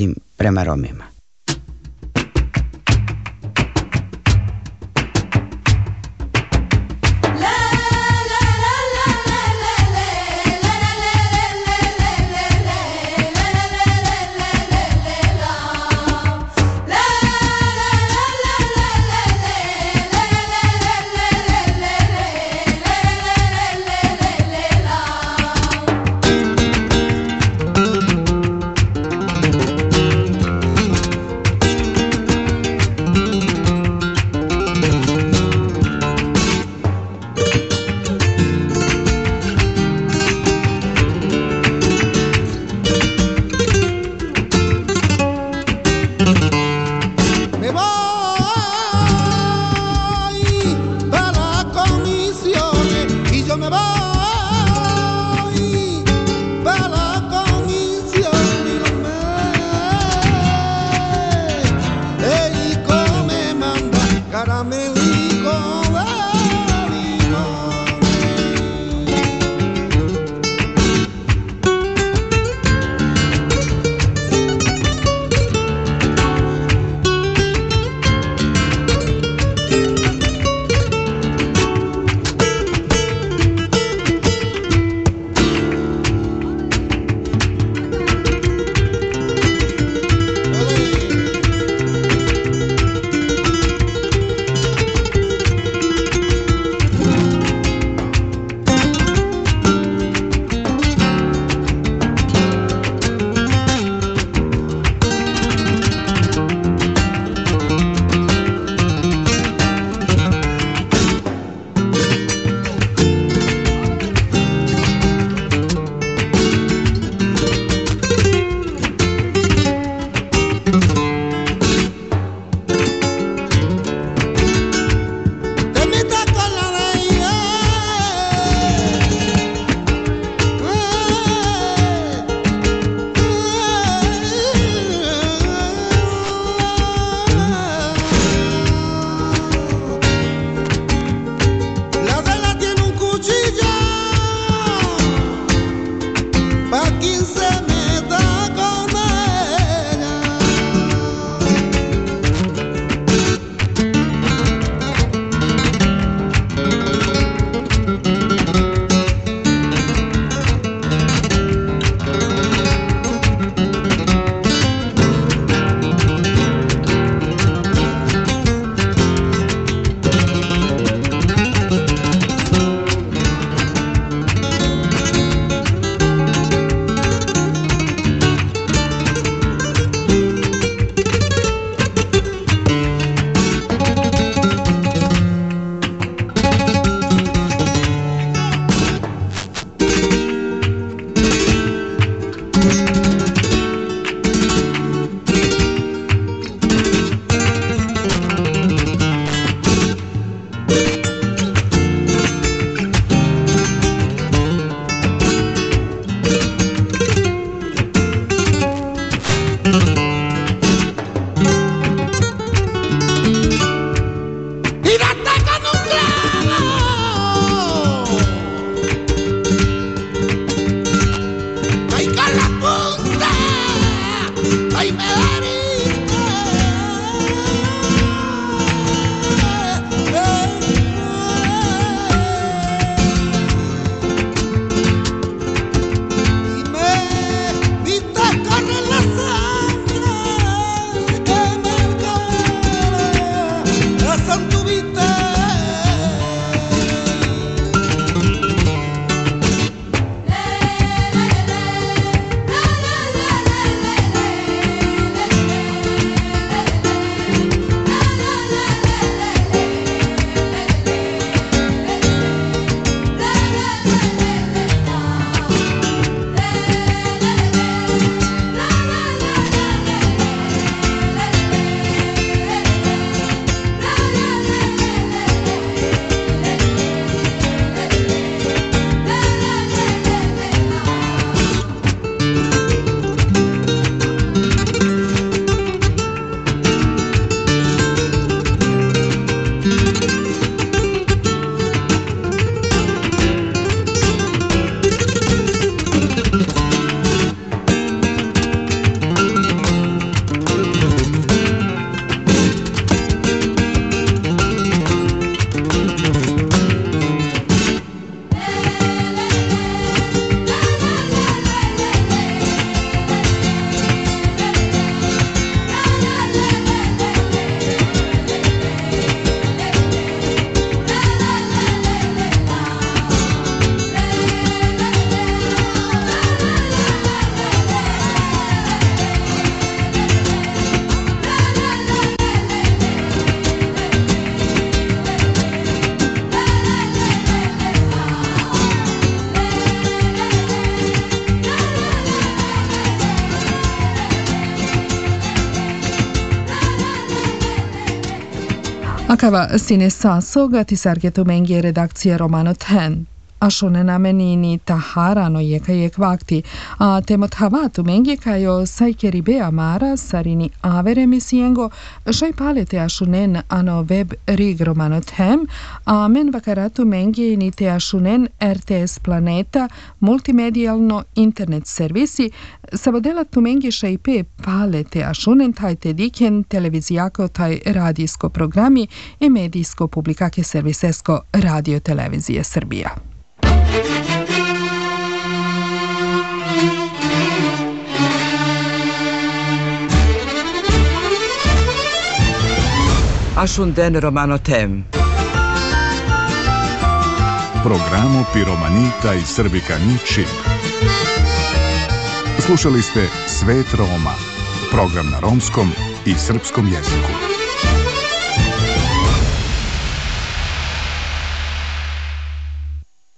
tím prema Romima. Akava sine sasoga ti sargetu mengi redakcija Romano Ten. Ashone namenini taharano jekajek vakti, a temot havatu mengi kajo saikeribe amara sarini avere misiengo, shai palete ashunen ano web rig Romano Tem, a men vakaratu mengi ni te ashunen RTS Planeta, multimedijalno internet servisi, savodela tu mengi shai pe palete ashunen taj te diken televizijako taj radijsko programi i medijsko publikake servisesko radio televizije Srbija. Ashunden Romano Tem. Programu Piromanita i Srbika ničim. Slušali ste Svet Roma, program na romskom i srpskom jeziku.